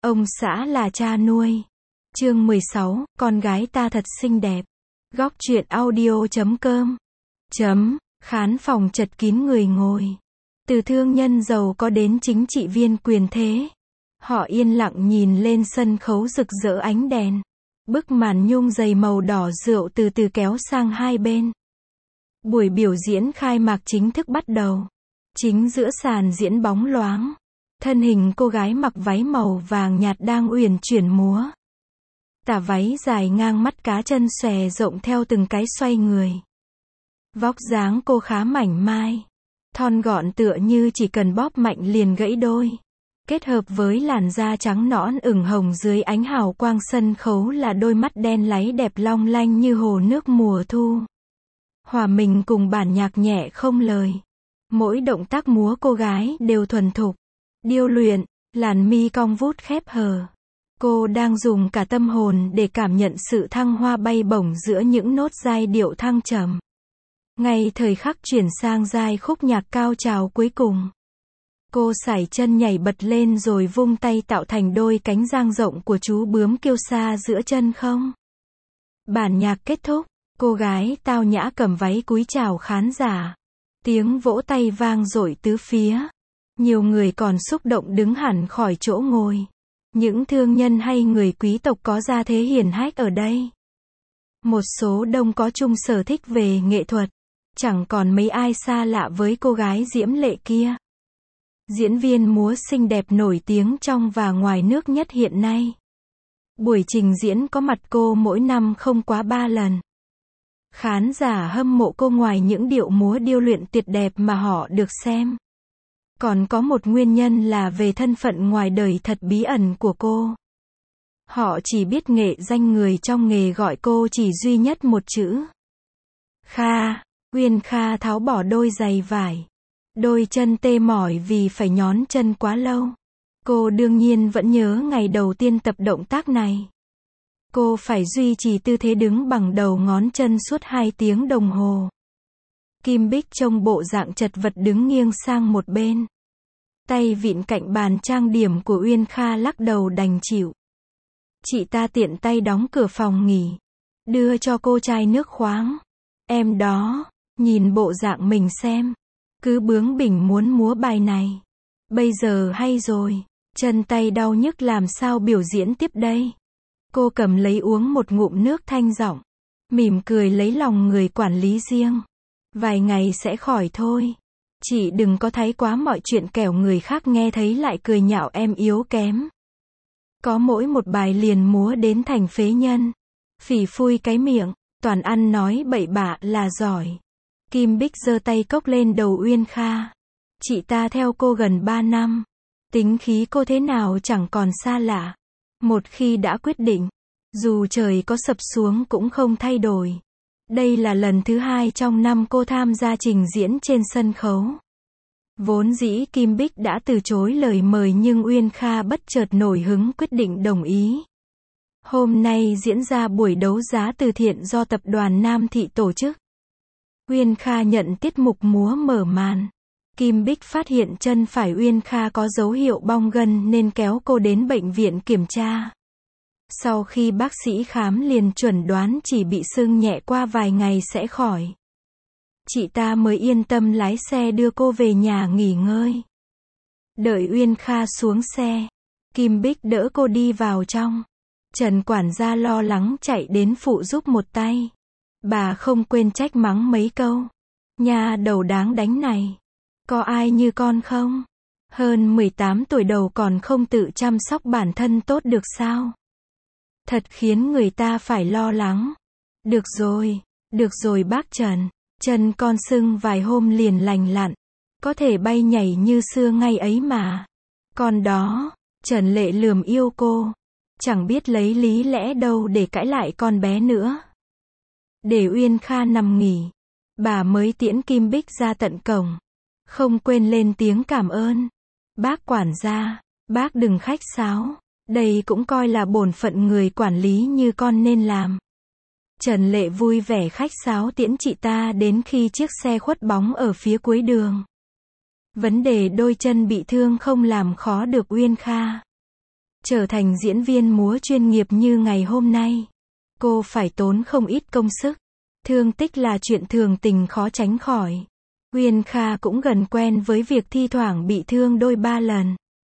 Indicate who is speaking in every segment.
Speaker 1: Ông xã là cha nuôi. Chương 16, con gái ta thật xinh đẹp. Góc truyện audio.com. Khán phòng chật kín người ngồi. Từ thương nhân giàu có đến chính trị viên quyền thế. Họ yên lặng nhìn lên sân khấu rực rỡ ánh đèn. Bức màn nhung dày màu đỏ rượu từ từ kéo sang hai bên. Buổi biểu diễn khai mạc chính thức bắt đầu. Chính giữa sàn diễn bóng loáng. Thân hình cô gái mặc váy màu vàng nhạt đang uyển chuyển múa. Tà váy dài ngang mắt cá chân xòe rộng theo từng cái xoay người. Vóc dáng cô khá mảnh mai. Thon gọn tựa như chỉ cần bóp mạnh liền gãy đôi. Kết hợp với làn da trắng nõn ửng hồng dưới ánh hào quang sân khấu là đôi mắt đen láy đẹp long lanh như hồ nước mùa thu. Hòa mình cùng bản nhạc nhẹ không lời. Mỗi động tác múa cô gái đều thuần thục, điêu luyện, làn mi cong vút khép hờ. Cô đang dùng cả tâm hồn để cảm nhận sự thăng hoa bay bổng giữa những nốt giai điệu thăng trầm. Ngay thời khắc chuyển sang giai khúc nhạc cao trào cuối cùng. Cô sải chân nhảy bật lên rồi vung tay tạo thành đôi cánh dang rộng của chú bướm kiêu sa giữa chân không. Bản nhạc kết thúc, cô gái tao nhã cầm váy cúi chào khán giả. Tiếng vỗ tay vang dội tứ phía. Nhiều người còn xúc động đứng hẳn khỏi chỗ ngồi. Những thương nhân hay người quý tộc có gia thế hiển hách ở đây. Một số đông có chung sở thích về nghệ thuật. Chẳng còn mấy ai xa lạ với cô gái diễm lệ kia. Diễn viên múa xinh đẹp nổi tiếng trong và ngoài nước nhất hiện nay. Buổi trình diễn có mặt cô mỗi năm không quá 3 lần. Khán giả hâm mộ cô ngoài những điệu múa điêu luyện tuyệt đẹp mà họ được xem. Còn có một nguyên nhân là về thân phận ngoài đời thật bí ẩn của cô. Họ chỉ biết nghệ danh, người trong nghề gọi cô chỉ duy nhất một chữ. Kha. Uyên Kha tháo bỏ đôi giày vải. Đôi chân tê mỏi vì phải nhón chân quá lâu. Cô đương nhiên vẫn nhớ ngày đầu tiên tập động tác này. Cô phải duy trì tư thế đứng bằng đầu ngón chân suốt 2 tiếng đồng hồ. Kim Bích trông bộ dạng chật vật đứng nghiêng sang một bên. Tay vịn cạnh bàn trang điểm của Uyên Kha lắc đầu đành chịu. Chị ta tiện tay đóng cửa phòng nghỉ. Đưa cho cô chai nước khoáng. Em đó, nhìn bộ dạng mình xem. Cứ bướng bỉnh muốn múa bài này. Bây giờ hay rồi. Chân tay đau nhức làm sao biểu diễn tiếp đây. Cô cầm lấy uống một ngụm nước thanh giọng. Mỉm cười lấy lòng người quản lý riêng. Vài ngày sẽ khỏi thôi. Chị đừng có thấy quá mọi chuyện kẻo người khác nghe thấy lại cười nhạo em yếu kém. Có mỗi một bài liền múa đến thành phế nhân. Phỉ phui cái miệng, toàn ăn nói bậy bạ là giỏi. Kim Bích giơ tay cốc lên đầu Uyên Kha. Chị ta theo cô gần 3 năm. Tính khí cô thế nào chẳng còn xa lạ. Một khi đã quyết định, dù trời có sập xuống cũng không thay đổi. Đây là lần thứ 2 trong năm cô tham gia trình diễn trên sân khấu. Vốn dĩ Kim Bích đã từ chối lời mời nhưng Uyên Kha bất chợt nổi hứng quyết định đồng ý. Hôm nay diễn ra buổi đấu giá từ thiện do tập đoàn Nam Thị tổ chức. Uyên Kha nhận tiết mục múa mở màn. Kim Bích phát hiện chân phải Uyên Kha có dấu hiệu bong gân nên kéo cô đến bệnh viện kiểm tra. Sau khi bác sĩ khám liền chuẩn đoán chỉ bị sưng nhẹ qua vài ngày sẽ khỏi. Chị ta mới yên tâm lái xe đưa cô về nhà nghỉ ngơi. Đợi Uyên Kha xuống xe, Kim Bích đỡ cô đi vào trong. Trần quản gia lo lắng chạy đến phụ giúp một tay. Bà không quên trách mắng mấy câu. Nha đầu đáng đánh này. Có ai như con không? Hơn 18 tuổi đầu còn không tự chăm sóc bản thân tốt được sao? Thật khiến người ta phải lo lắng. Được rồi bác Trần. Chân con sưng vài hôm liền lành lặn. Có thể bay nhảy như xưa ngay ấy mà. Con đó, Trần Lệ lườm yêu cô. Chẳng biết lấy lý lẽ đâu để cãi lại con bé nữa. Để Uyên Kha nằm nghỉ. Bà mới tiễn Kim Bích ra tận cổng. Không quên lên tiếng cảm ơn. Bác quản gia, bác đừng khách sáo. Đây cũng coi là bổn phận người quản lý như con nên làm. Trần Lệ vui vẻ khách sáo tiễn chị ta đến khi chiếc xe khuất bóng ở phía cuối đường. Vấn đề đôi chân bị thương không làm khó được Uyên Kha. trở thành diễn viên múa chuyên nghiệp như ngày hôm nay. Cô phải tốn không ít công sức. Thương tích là chuyện thường tình khó tránh khỏi. Uyên Kha cũng gần quen với việc thi thoảng bị thương đôi ba lần.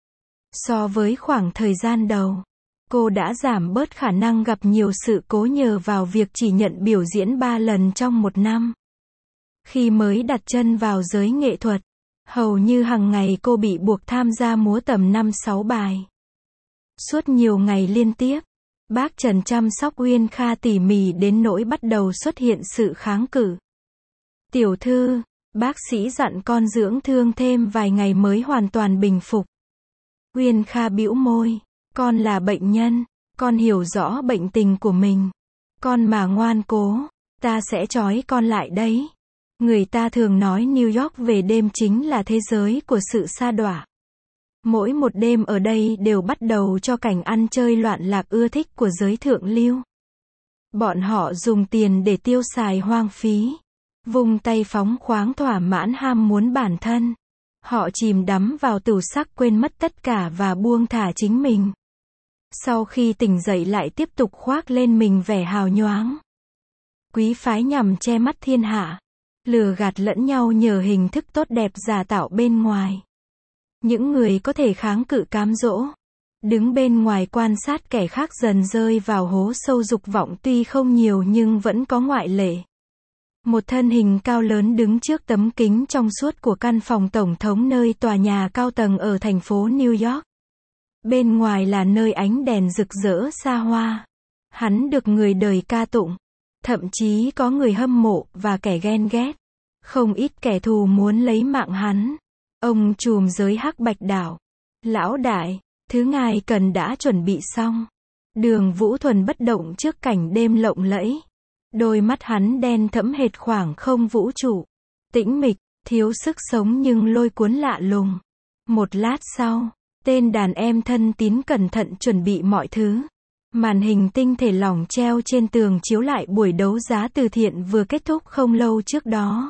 Speaker 1: So với khoảng thời gian đầu, cô đã giảm bớt khả năng gặp nhiều sự cố nhờ vào việc chỉ nhận biểu diễn 3 lần trong một năm. Khi mới đặt chân vào giới nghệ thuật, hầu như hàng ngày cô bị buộc tham gia múa tầm 5-6 bài. Suốt nhiều ngày liên tiếp, bác Trần chăm sóc Uyên Kha tỉ mỉ đến nỗi bắt đầu xuất hiện sự kháng cự. Tiểu thư, bác sĩ dặn con dưỡng thương thêm vài ngày mới hoàn toàn bình phục. Uyên Kha bĩu môi, con là bệnh nhân, con hiểu rõ bệnh tình của mình. Con mà ngoan cố, ta sẽ trói con lại đấy. Người ta thường nói New York về đêm chính là thế giới của sự sa đọa. Mỗi một đêm ở đây đều bắt đầu cho cảnh ăn chơi loạn lạc ưa thích của giới thượng lưu. Bọn họ dùng tiền để tiêu xài hoang phí, vung tay phóng khoáng thỏa mãn ham muốn bản thân. Họ chìm đắm vào tửu sắc quên mất tất cả và buông thả chính mình. Sau khi tỉnh dậy lại tiếp tục khoác lên mình vẻ hào nhoáng. Quý phái nhằm che mắt thiên hạ, lừa gạt lẫn nhau nhờ hình thức tốt đẹp giả tạo bên ngoài. Những người có thể kháng cự cám dỗ, đứng bên ngoài quan sát kẻ khác dần rơi vào hố sâu dục vọng tuy không nhiều nhưng vẫn có ngoại lệ. Một thân hình cao lớn đứng trước tấm kính trong suốt của căn phòng tổng thống nơi tòa nhà cao tầng ở thành phố New York. Bên ngoài là nơi ánh đèn rực rỡ xa hoa. Hắn được người đời ca tụng. Thậm chí có người hâm mộ và kẻ ghen ghét. Không ít kẻ thù muốn lấy mạng hắn. Ông trùm giới hắc bạch đảo. Lão đại, thứ ngài cần đã chuẩn bị xong. Đường Vũ Thuần bất động trước cảnh đêm lộng lẫy. Đôi mắt hắn đen thẫm hệt khoảng không vũ trụ. Tĩnh mịch, thiếu sức sống nhưng lôi cuốn lạ lùng. Một lát sau, tên đàn em thân tín cẩn thận chuẩn bị mọi thứ. Màn hình tinh thể lỏng treo trên tường chiếu lại buổi đấu giá từ thiện vừa kết thúc không lâu trước đó.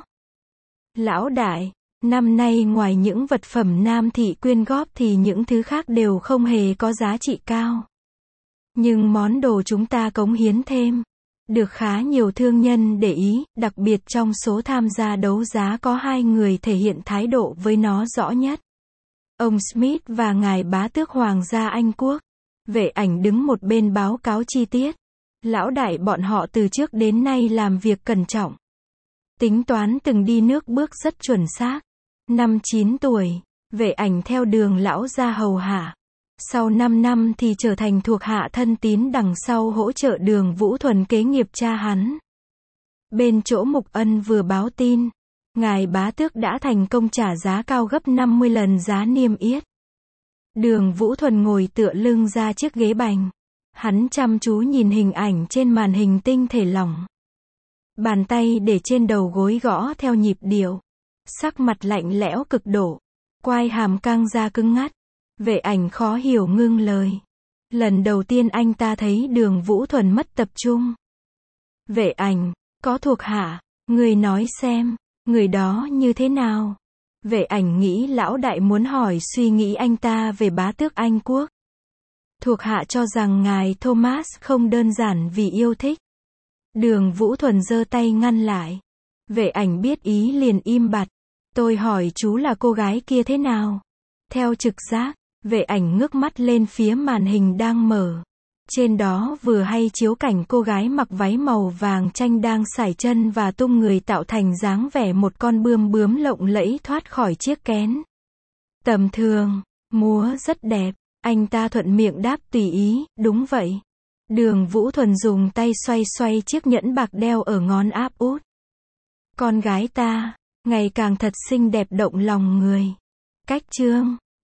Speaker 1: Lão đại, năm nay ngoài những vật phẩm Nam thị quyên góp thì những thứ khác đều không hề có giá trị cao. Nhưng món đồ chúng ta cống hiến thêm, được khá nhiều thương nhân để ý, đặc biệt trong số tham gia đấu giá có 2 người thể hiện thái độ với nó rõ nhất. Ông Smith và ngài bá tước Hoàng gia Anh Quốc. Vệ ảnh đứng một bên báo cáo chi tiết. Lão đại bọn họ từ trước đến nay làm việc cẩn trọng. Tính toán từng đi nước bước rất chuẩn xác. Năm 9 tuổi, vệ ảnh theo đường lão gia hầu hạ. Sau 5 năm thì trở thành thuộc hạ thân tín đằng sau hỗ trợ Đường Vũ Thuần kế nghiệp cha hắn. Bên chỗ Mục Ân vừa báo tin, ngài bá tước đã thành công trả giá cao gấp 50 lần giá niêm yết. Đường Vũ Thuần ngồi tựa lưng ra chiếc ghế bành. Hắn chăm chú nhìn hình ảnh trên màn hình tinh thể lỏng. Bàn tay để trên đầu gối gõ theo nhịp điệu. Sắc mặt lạnh lẽo cực độ. Quai hàm căng ra cứng ngắt. Vệ ảnh khó hiểu ngưng lời. Lần đầu tiên anh ta thấy Đường Vũ Thuần mất tập trung. Vệ ảnh, có thuộc hạ, người nói xem, người đó như thế nào? Vệ ảnh nghĩ lão đại muốn hỏi suy nghĩ anh ta về bá tước Anh Quốc. Thuộc hạ cho rằng ngài Thomas không đơn giản vì yêu thích. Đường Vũ Thuần giơ tay ngăn lại. Vệ ảnh biết ý liền im bặt. Tôi hỏi chú là cô gái kia thế nào? Theo trực giác, vệ ảnh ngước mắt lên phía màn hình đang mở. Trên đó vừa hay chiếu cảnh cô gái mặc váy màu vàng chanh đang sải chân và tung người tạo thành dáng vẻ một con bươm bướm lộng lẫy thoát khỏi chiếc kén. Tầm thường, múa rất đẹp, anh ta thuận miệng đáp tùy ý, đúng vậy. Đường Vũ Thuần dùng tay xoay xoay chiếc nhẫn bạc đeo ở ngón áp út. Con gái ta, ngày càng thật xinh đẹp động lòng người. Cách chương